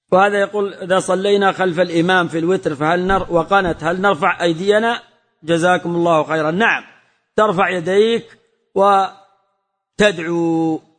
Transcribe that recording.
وهذا يقول إذا صلينا خلف الإمام في الوتر وقنت هل نرفع أيدينا؟ جزاكم الله خيرا. نعم، ترفع يديك وتدعو